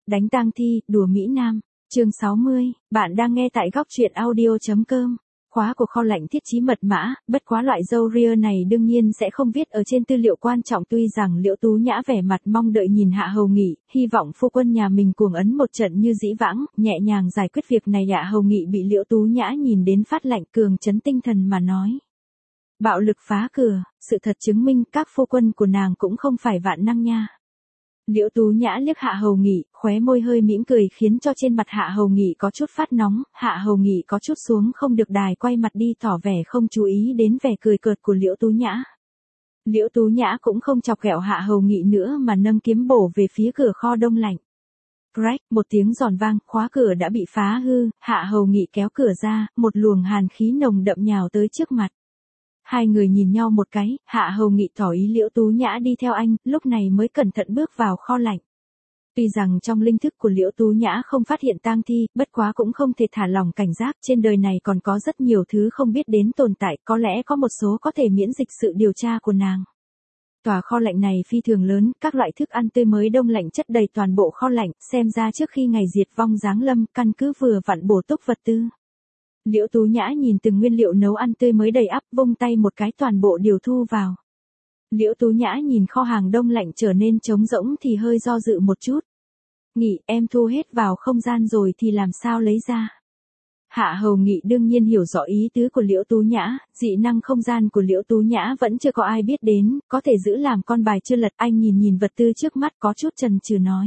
Đánh tang thi, đùa Mỹ Nam. Chương 60, bạn đang nghe tại góc truyện audio.com. Khóa của kho lạnh thiết trí mật mã, bất quá loại dâu ria này đương nhiên sẽ không viết ở trên tư liệu quan trọng, tuy rằng Liễu Tú Nhã vẻ mặt mong đợi nhìn Hạ Hầu Nghị, hy vọng phu quân nhà mình cuồng ấn một trận như dĩ vãng, nhẹ nhàng giải quyết việc này. Hạ Hầu Nghị bị Liễu Tú Nhã nhìn đến phát lạnh, cường trấn tinh thần mà nói. Bạo lực phá cửa, sự thật chứng minh các phu quân của nàng cũng không phải vạn năng nha. Liễu Tú Nhã liếc Hạ Hầu Nghị, khóe môi hơi mỉm cười khiến cho trên mặt Hạ Hầu Nghị có chút phát nóng, Hạ Hầu Nghị có chút xuống không được đài, quay mặt đi tỏ vẻ không chú ý đến vẻ cười cợt của Liễu Tú Nhã. Liễu Tú Nhã cũng không chọc ghẹo Hạ Hầu Nghị nữa mà nâng kiếm bổ về phía cửa kho đông lạnh. Crack, một tiếng giòn vang, khóa cửa đã bị phá hư, Hạ Hầu Nghị kéo cửa ra, một luồng hàn khí nồng đậm nhào tới trước mặt. Hai người nhìn nhau một cái, Hạ Hầu Nghị tỏ ý Liễu Tú Nhã đi theo anh, lúc này mới cẩn thận bước vào kho lạnh. Tuy rằng trong linh thức của Liễu Tú Nhã không phát hiện tang thi, bất quá cũng không thể thả lỏng cảnh giác, trên đời này còn có rất nhiều thứ không biết đến tồn tại, có lẽ có một số có thể miễn dịch sự điều tra của nàng. Tòa kho lạnh này phi thường lớn, các loại thức ăn tươi mới đông lạnh chất đầy toàn bộ kho lạnh, xem ra trước khi ngày diệt vong giáng lâm, căn cứ vừa vặn bổ túc vật tư. Liễu Tú Nhã nhìn từng nguyên liệu nấu ăn tươi mới đầy ắp, vung tay một cái toàn bộ đều thu vào. Liễu Tú Nhã nhìn kho hàng đông lạnh trở nên trống rỗng thì hơi do dự một chút. Nghị, em thu hết vào không gian rồi thì làm sao lấy ra? Hạ Hầu Nghị đương nhiên hiểu rõ ý tứ của Liễu Tú Nhã, dị năng không gian của Liễu Tú Nhã vẫn chưa có ai biết đến, có thể giữ làm con bài chưa lật. Anh nhìn vật tư trước mắt có chút chần chừ nói.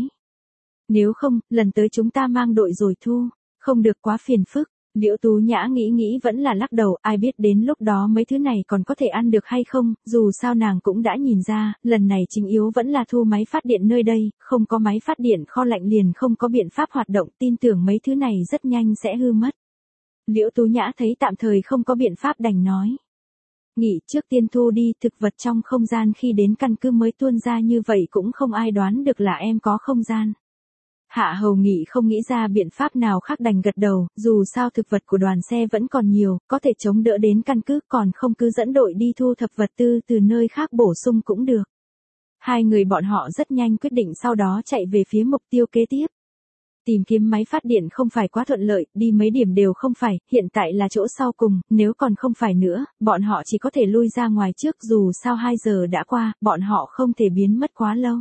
Nếu không, lần tới chúng ta mang đội rồi thu, không được quá phiền phức. Liễu Tú Nhã nghĩ vẫn là lắc đầu, ai biết đến lúc đó mấy thứ này còn có thể ăn được hay không, dù sao nàng cũng đã nhìn ra, lần này chính yếu vẫn là thu máy phát điện nơi đây, không có máy phát điện kho lạnh liền không có biện pháp hoạt động, tin tưởng mấy thứ này rất nhanh sẽ hư mất. Liễu Tú Nhã thấy tạm thời không có biện pháp đành nói. Nghỉ trước tiên thu đi, thực vật trong không gian khi đến căn cứ mới tuôn ra như vậy cũng không ai đoán được là em có không gian. Hạ Hầu Nghị không nghĩ ra biện pháp nào khác đành gật đầu, dù sao thực vật của đoàn xe vẫn còn nhiều, có thể chống đỡ đến căn cứ, còn không cứ dẫn đội đi thu thập vật tư từ nơi khác bổ sung cũng được. Hai người bọn họ rất nhanh quyết định, sau đó chạy về phía mục tiêu kế tiếp. Tìm kiếm máy phát điện không phải quá thuận lợi, đi mấy điểm đều không phải, hiện tại là chỗ sau cùng, nếu còn không phải nữa, bọn họ chỉ có thể lui ra ngoài trước, dù sao 2 giờ đã qua, bọn họ không thể biến mất quá lâu.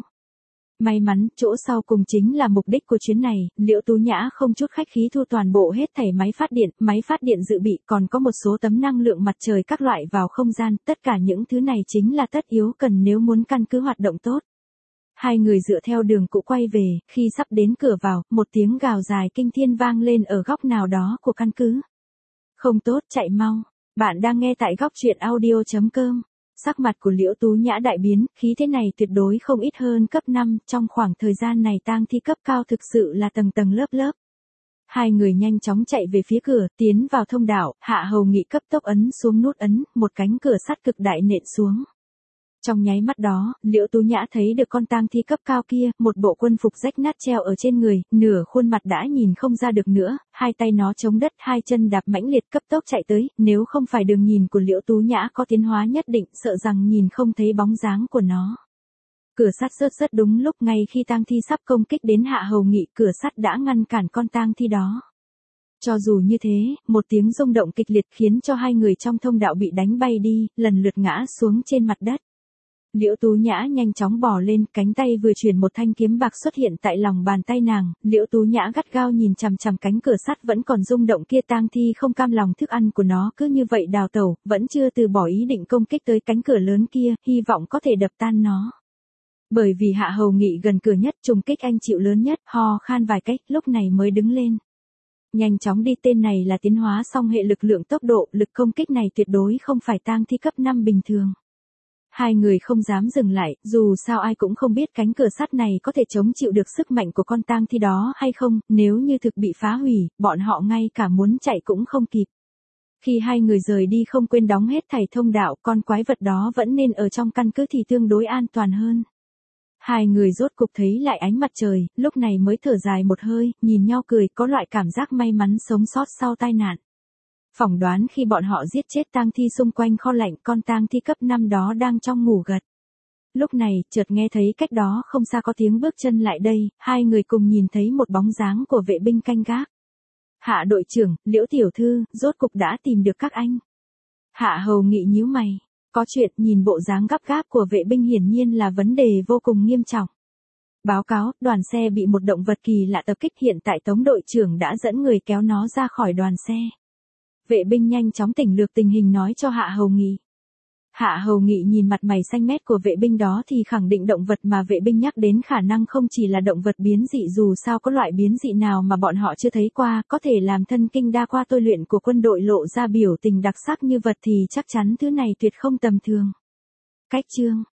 May mắn, chỗ sau cùng chính là mục đích của chuyến này, Liễu Tú Nhã không chút khách khí thu toàn bộ hết thảy máy phát điện dự bị, còn có một số tấm năng lượng mặt trời các loại vào không gian, tất cả những thứ này chính là tất yếu cần nếu muốn căn cứ hoạt động tốt. Hai người dựa theo đường cũ quay về, khi sắp đến cửa vào, một tiếng gào dài kinh thiên vang lên ở góc nào đó của căn cứ. Không tốt, chạy mau. Bạn đang nghe tại góc truyện audio.com. Sắc mặt của Liễu Tú Nhã đại biến, khí thế này tuyệt đối không ít hơn cấp 5, trong khoảng thời gian này tang thi cấp cao thực sự là tầng tầng lớp lớp. Hai người nhanh chóng chạy về phía cửa, tiến vào thông đạo, Hạ Hầu Nghị cấp tốc ấn xuống nút ấn, một cánh cửa sắt cực đại nện xuống. Trong nháy mắt đó, Liễu Tú Nhã thấy được con tang thi cấp cao kia, một bộ quân phục rách nát treo ở trên người, nửa khuôn mặt đã nhìn không ra được nữa, hai tay nó chống đất, hai chân đạp mãnh liệt cấp tốc chạy tới, nếu không phải đường nhìn của Liễu Tú Nhã có tiến hóa nhất định, sợ rằng nhìn không thấy bóng dáng của nó. Cửa sắt rớt rất đúng lúc, ngay khi tang thi sắp công kích đến Hạ Hầu Nghị, cửa sắt đã ngăn cản con tang thi đó. Cho dù như thế, một tiếng rung động kịch liệt khiến cho hai người trong thông đạo bị đánh bay đi, lần lượt ngã xuống trên mặt đất. Liễu Tú Nhã nhanh chóng bò lên, cánh tay vừa chuyển một thanh kiếm bạc xuất hiện tại lòng bàn tay nàng, Liễu Tú Nhã gắt gao nhìn chằm chằm cánh cửa sắt vẫn còn rung động kia, tang thi không cam lòng thức ăn của nó cứ như vậy đào tẩu, vẫn chưa từ bỏ ý định công kích tới cánh cửa lớn kia, hy vọng có thể đập tan nó. Bởi vì Hạ Hầu Nghị gần cửa nhất, trùng kích anh chịu lớn nhất, ho khan vài cách, lúc này mới đứng lên. Nhanh chóng đi, tên này là tiến hóa song hệ lực lượng tốc độ, lực công kích này tuyệt đối không phải tang thi cấp 5 bình thường. Hai người không dám dừng lại, dù sao ai cũng không biết cánh cửa sắt này có thể chống chịu được sức mạnh của con tang thi đó hay không, nếu như thực bị phá hủy, bọn họ ngay cả muốn chạy cũng không kịp. Khi hai người rời đi không quên đóng hết thảy thông đạo, con quái vật đó vẫn nên ở trong căn cứ thì tương đối an toàn hơn. Hai người rốt cục thấy lại ánh mặt trời, lúc này mới thở dài một hơi, nhìn nhau cười, có loại cảm giác may mắn sống sót sau tai nạn. Phỏng đoán khi bọn họ giết chết tang thi xung quanh kho lạnh, con tang thi cấp 5 đó đang trong ngủ gật. Lúc này, chợt nghe thấy cách đó không xa có tiếng bước chân lại đây, hai người cùng nhìn thấy một bóng dáng của vệ binh canh gác. Hạ đội trưởng, Liễu tiểu thư, rốt cục đã tìm được các anh. Hạ Hầu Nghị nhíu mày. Có chuyện, nhìn bộ dáng gấp gáp của vệ binh hiển nhiên là vấn đề vô cùng nghiêm trọng. Báo cáo, đoàn xe bị một động vật kỳ lạ tập kích, hiện tại Tống đội trưởng đã dẫn người kéo nó ra khỏi đoàn xe. Vệ binh nhanh chóng tỉnh lược tình hình nói cho Hạ Hầu Nghị. Hạ Hầu Nghị nhìn mặt mày xanh mét của vệ binh đó thì khẳng định động vật mà vệ binh nhắc đến khả năng không chỉ là động vật biến dị, dù sao có loại biến dị nào mà bọn họ chưa thấy qua, có thể làm thân kinh đa qua tôi luyện của quân đội lộ ra biểu tình đặc sắc như vật thì chắc chắn thứ này tuyệt không tầm thường. Cách chương